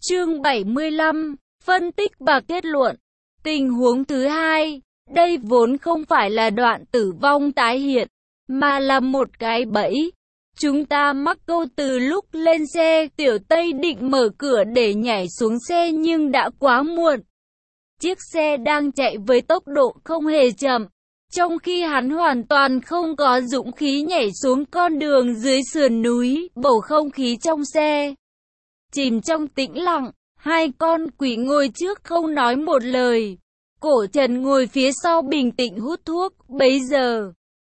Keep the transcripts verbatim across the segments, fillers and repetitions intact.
Chương bảy mươi lăm, phân tích và kết luận. Tình huống thứ hai, đây vốn không phải là đoạn tử vong tái hiện, mà là một cái bẫy. Chúng ta mắc câu từ lúc lên xe, Tiểu Tây định mở cửa để nhảy xuống xe nhưng đã quá muộn. Chiếc xe đang chạy với tốc độ không hề chậm, trong khi hắn hoàn toàn không có dũng khí nhảy xuống con đường dưới sườn núi. Bầu không khí trong xe chìm trong tĩnh lặng, hai con quỷ ngồi trước không nói một lời. Cổ Trần ngồi phía sau bình tĩnh hút thuốc. Bấy giờ,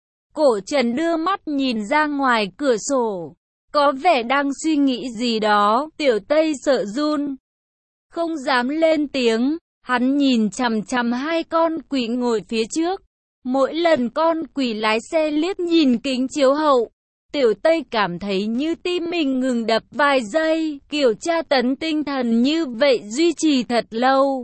Cổ Trần đưa mắt nhìn ra ngoài cửa sổ, có vẻ đang suy nghĩ gì đó. Tiểu Tây sợ run, không dám lên tiếng. Hắn nhìn chằm chằm hai con quỷ ngồi phía trước. Mỗi lần con quỷ lái xe liếc nhìn kính chiếu hậu, Tiểu Tây cảm thấy như tim mình ngừng đập vài giây. Kiểu tra tấn tinh thần như vậy duy trì thật lâu.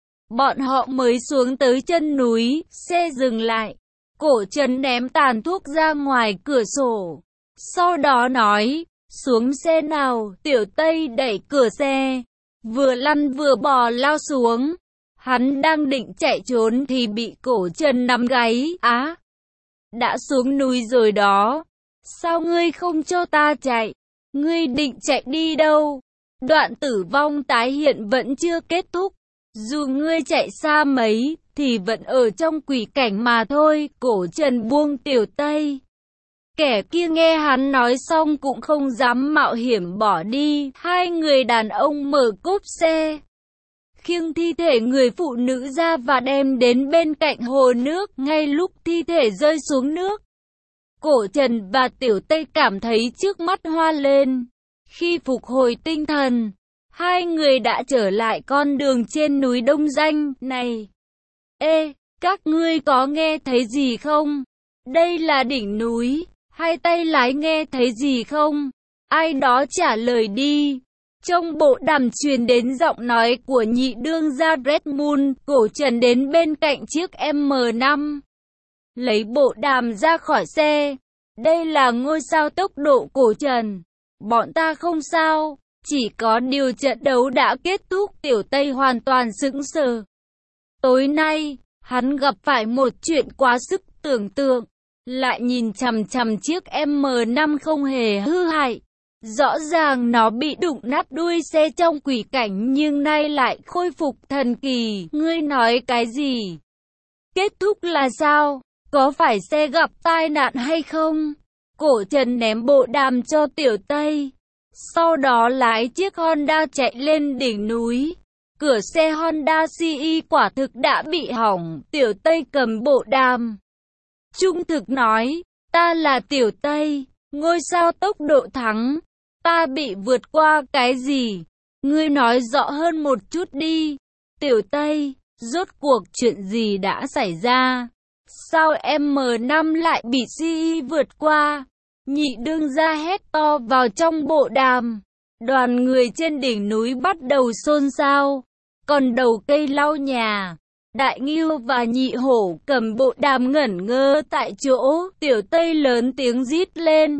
Bọn họ mới xuống tới chân núi, xe dừng lại. Cổ Trần ném tàn thuốc ra ngoài cửa sổ, sau đó nói, xuống xe nào. Tiểu Tây đẩy cửa xe, vừa lăn vừa bò lao xuống. Hắn đang định chạy trốn thì bị Cổ Trần nắm gáy. Á, đã xuống núi rồi đó, sao ngươi không cho ta chạy? Ngươi định chạy đi đâu? Đoạn tử vong tái hiện vẫn chưa kết thúc. Dù ngươi chạy xa mấy, thì vẫn ở trong quỷ cảnh mà thôi. Cổ Trần buông Tiểu Tây. Kẻ kia nghe hắn nói xong cũng không dám mạo hiểm bỏ đi. Hai người đàn ông mở cốp xe, khiêng thi thể người phụ nữ ra và đem đến bên cạnh hồ nước. Ngay lúc thi thể rơi xuống nước, Cổ Trần và Tiểu Tây cảm thấy trước mắt hoa lên. Khi phục hồi tinh thần, hai người đã trở lại con đường trên núi Đông Danh. Này, ê, các ngươi có nghe thấy gì không? Đây là đỉnh núi, hai tay lái nghe thấy gì không? Ai đó trả lời đi. Trong bộ đàm truyền đến giọng nói của nhị đương gia Red Moon. Cổ Trần đến bên cạnh chiếc M năm, lấy bộ đàm ra khỏi xe. Đây là ngôi sao tốc độ Cổ Trần. Bọn ta không sao, chỉ có điều trận đấu đã kết thúc. Tiểu Tây hoàn toàn sững sờ. Tối nay, hắn gặp phải một chuyện quá sức tưởng tượng. Lại nhìn chằm chằm chiếc M năm không hề hư hại. Rõ ràng nó bị đụng nát đuôi xe trong quỷ cảnh nhưng nay lại khôi phục thần kỳ. Ngươi nói cái gì? Kết thúc là sao? Có phải xe gặp tai nạn hay không? Cổ Trần ném bộ đàm cho Tiểu Tây, sau đó lái chiếc Honda chạy lên đỉnh núi. Cửa xe Honda xê e quả thực đã bị hỏng. Tiểu Tây cầm bộ đàm, trung thực nói, ta là Tiểu Tây, ngôi sao tốc độ thắng. Ta bị vượt qua cái gì? Ngươi nói rõ hơn một chút đi. Tiểu Tây, rốt cuộc chuyện gì đã xảy ra? Sao M năm lại bị xê e vượt qua? Nhị đương gia hét to vào trong bộ đàm. Đoàn người trên đỉnh núi bắt đầu xôn xao. Còn đầu cây lau nhà, Đại Ngưu và Nhị Hổ cầm bộ đàm ngẩn ngơ tại chỗ. Tiểu Tây lớn tiếng rít lên.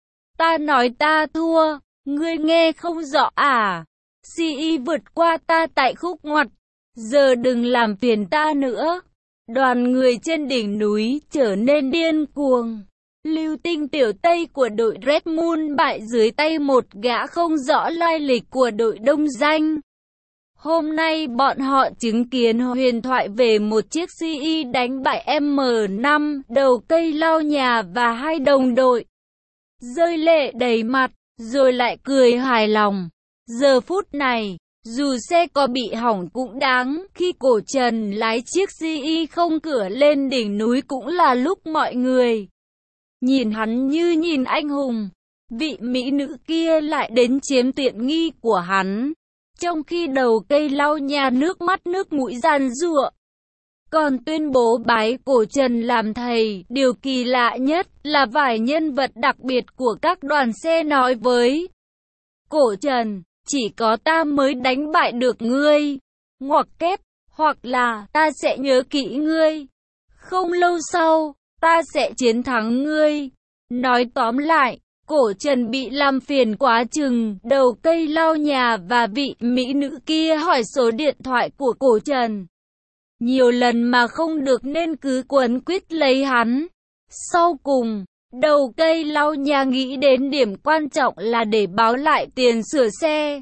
Ta nói ta thua, ngươi nghe không rõ à? xê e vượt qua ta tại khúc ngoặt, giờ đừng làm phiền ta nữa. Đoàn người trên đỉnh núi trở nên điên cuồng. Lưu tinh Tiểu Tây của đội Red Moon bại dưới tay một gã không rõ lai lịch của đội Đông Danh. Hôm nay bọn họ chứng kiến huyền thoại về một chiếc xê e đánh bại M năm, đầu cây lau nhà và hai đồng đội. Rơi lệ đầy mặt, rồi lại cười hài lòng. Giờ phút này, dù xe có bị hỏng cũng đáng. Khi Cổ Trần lái chiếc xê e không cửa lên đỉnh núi cũng là lúc mọi người nhìn hắn như nhìn anh hùng. Vị mỹ nữ kia lại đến chiếm tiện nghi của hắn, trong khi đầu cây lau nhà nước mắt nước mũi giàn giụa, còn tuyên bố bái Cổ Trần làm thầy. Điều kỳ lạ nhất là vài nhân vật đặc biệt của các đoàn xe nói với Cổ Trần, chỉ có ta mới đánh bại được ngươi, ngoặc kép, hoặc là ta sẽ nhớ kỹ ngươi. Không lâu sau, ta sẽ chiến thắng ngươi. Nói tóm lại, Cổ Trần bị làm phiền quá chừng, đầu cây lau nhà và vị mỹ nữ kia hỏi số điện thoại của Cổ Trần. Nhiều lần mà không được nên cứ quấn quýt lấy hắn. Sau cùng, đầu cây lau nhà nghĩ đến điểm quan trọng là để báo lại tiền sửa xe.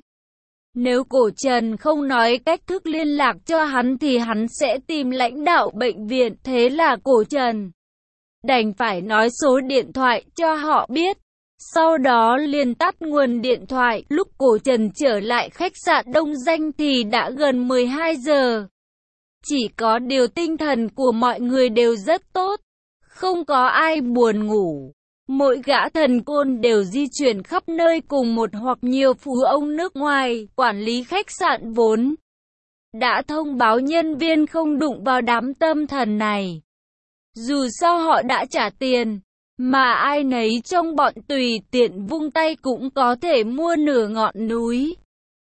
Nếu Cổ Trần không nói cách thức liên lạc cho hắn thì hắn sẽ tìm lãnh đạo bệnh viện, thế là Cổ Trần đành phải nói số điện thoại cho họ biết. Sau đó liền tắt nguồn điện thoại. Lúc Cổ Trần trở lại khách sạn Đông Danh thì đã gần mười hai giờ. Chỉ có điều tinh thần của mọi người đều rất tốt, không có ai buồn ngủ. Mỗi gã thần côn đều di chuyển khắp nơi cùng một hoặc nhiều phú ông nước ngoài. Quản lý khách sạn vốn đã thông báo nhân viên không đụng vào đám tâm thần này. Dù sao họ đã trả tiền, mà ai nấy trong bọn tùy tiện vung tay cũng có thể mua nửa ngọn núi.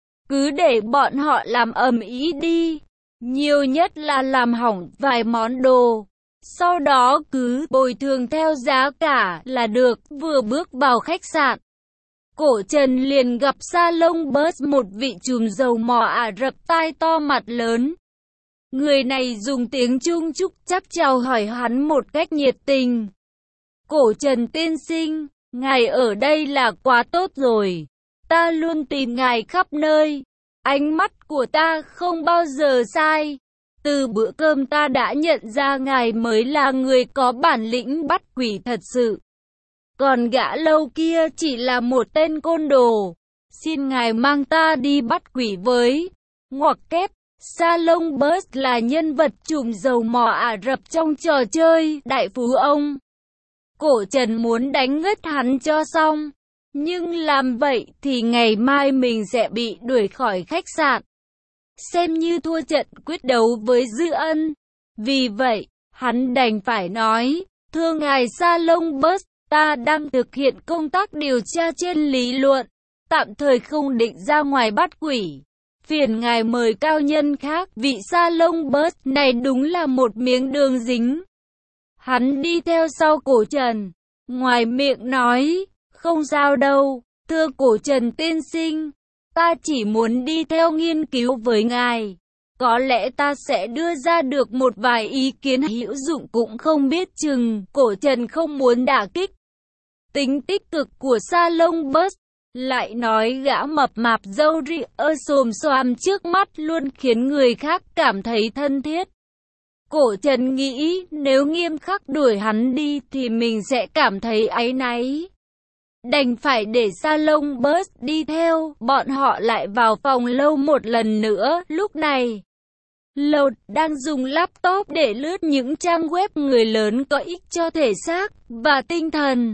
Cứ để bọn họ làm ầm ĩ đi, nhiều nhất là làm hỏng vài món đồ. Sau đó cứ bồi thường theo giá cả là được. Vừa bước vào khách sạn, Cổ Trần liền gặp Salon Bus, một vị trùm dầu mỏ Ả Rập tai to mặt lớn. Người này dùng tiếng Trung chúc chắc chào hỏi hắn một cách nhiệt tình. Cổ Trần tiên sinh, ngài ở đây là quá tốt rồi. Ta luôn tìm ngài khắp nơi. Ánh mắt của ta không bao giờ sai. Từ bữa cơm ta đã nhận ra ngài mới là người có bản lĩnh bắt quỷ thật sự. Còn gã lâu kia chỉ là một tên côn đồ. Xin ngài mang ta đi bắt quỷ với. Ngoặc kép, Salon Bus là nhân vật trùm dầu mỏ Ả Rập trong trò chơi Đại Phú Ông. Cổ Trần muốn đánh ngất hắn cho xong. Nhưng làm vậy thì ngày mai mình sẽ bị đuổi khỏi khách sạn, xem như thua trận quyết đấu với Dư Ân. Vì vậy, hắn đành phải nói, thưa ngài Salon Bus, ta đang thực hiện công tác điều tra trên lý luận, tạm thời không định ra ngoài bắt quỷ. Phiền ngài mời cao nhân khác. Vị Salon Bus này đúng là một miếng đường dính. Hắn đi theo sau Cổ Trần, ngoài miệng nói, không sao đâu, thưa Cổ Trần tiên sinh, ta chỉ muốn đi theo nghiên cứu với ngài. Có lẽ ta sẽ đưa ra được một vài ý kiến hữu dụng cũng không biết chừng. Cổ Trần không muốn đả kích tính tích cực của Salon Bus, lại nói gã mập mạp râu ria xồm xoàm trước mắt luôn khiến người khác cảm thấy thân thiết. Cổ Trần nghĩ nếu nghiêm khắc đuổi hắn đi thì mình sẽ cảm thấy áy náy. Đành phải để Salon Bus đi theo. Bọn họ lại vào phòng Lâu một lần nữa. Lúc này, Lâu đang dùng laptop để lướt những trang web người lớn có ích cho thể xác và tinh thần.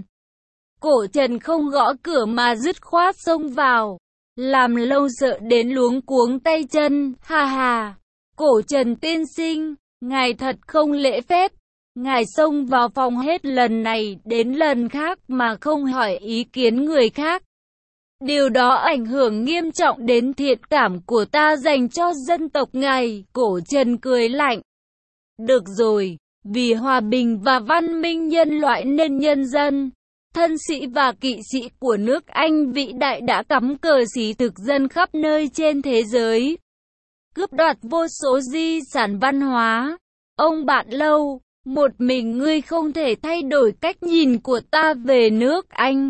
Cổ Trần không gõ cửa mà dứt khoát xông vào, làm Lâu sợ đến luống cuống tay chân. Ha ha, Cổ Trần tiên sinh, ngài thật không lễ phép. Ngài xông vào phòng hết lần này đến lần khác mà không hỏi ý kiến người khác. Điều đó ảnh hưởng nghiêm trọng đến thiện cảm của ta dành cho dân tộc ngài. Cổ Trần cười lạnh. Được rồi, vì hòa bình và văn minh nhân loại nên nhân dân, thân sĩ và kỵ sĩ của nước Anh vĩ đại đã cắm cờ xí thực dân khắp nơi trên thế giới, cướp đoạt vô số di sản văn hóa. Ông bạn Lâu, một mình ngươi không thể thay đổi cách nhìn của ta về nước Anh.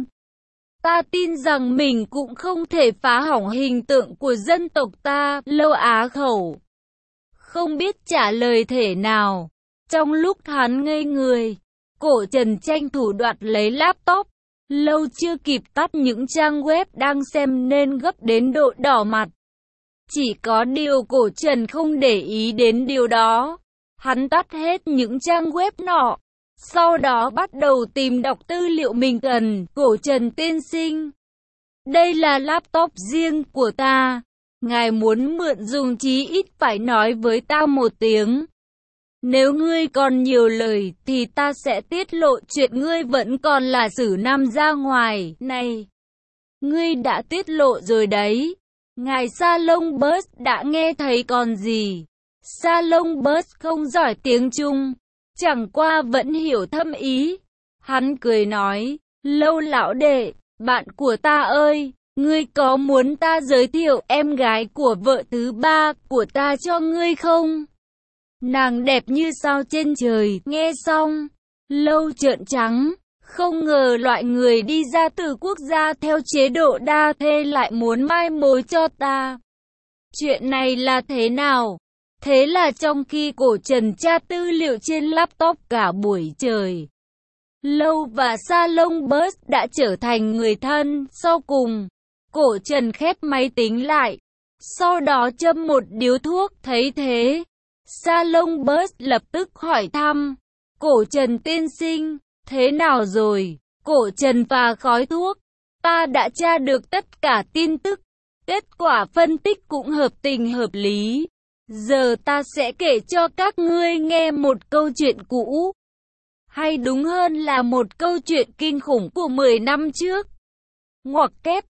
Ta tin rằng mình cũng không thể phá hỏng hình tượng của dân tộc ta. Lâu á khẩu, không biết trả lời thể nào. Trong lúc hắn ngây người, Cổ Trần tranh thủ đoạt lấy laptop. Lâu chưa kịp tắt những trang web đang xem nên gấp đến độ đỏ mặt. Chỉ có điều Cổ Trần không để ý đến điều đó. Hắn tắt hết những trang web nọ, sau đó bắt đầu tìm đọc tư liệu mình cần. Cổ Trần tiên sinh, đây là laptop riêng của ta. Ngài muốn mượn dùng chí ít phải nói với ta một tiếng. Nếu ngươi còn nhiều lời thì ta sẽ tiết lộ chuyện ngươi vẫn còn là xử nam ra ngoài. Này, ngươi đã tiết lộ rồi đấy. Ngài Salon Bus đã nghe thấy còn gì. Salon Bus không giỏi tiếng Trung, chẳng qua vẫn hiểu thâm ý. Hắn cười nói, Lâu lão đệ, Bạn của ta ơi, ngươi có muốn ta giới thiệu em gái của vợ thứ ba của ta cho ngươi không? Nàng đẹp như sao trên trời, nghe xong, Lâu trợn trắng, không ngờ loại người đi ra từ quốc gia theo chế độ đa thê lại muốn mai mối cho ta. Chuyện này là thế nào? Thế là trong khi Cổ Trần tra tư liệu trên laptop cả buổi trời, Lâu và Salon Bus đã trở thành người thân. Sau cùng, Cổ Trần khép máy tính lại, sau đó châm một điếu thuốc. Thấy thế, Salon Bus lập tức hỏi thăm, Cổ Trần tiên sinh, thế nào rồi? Cổ Trần phà khói thuốc, ta đã tra được tất cả tin tức, kết quả phân tích cũng hợp tình hợp lý. Giờ ta sẽ kể cho các ngươi nghe một câu chuyện cũ, hay đúng hơn là một câu chuyện kinh khủng của mười năm trước. Ngoặc kép.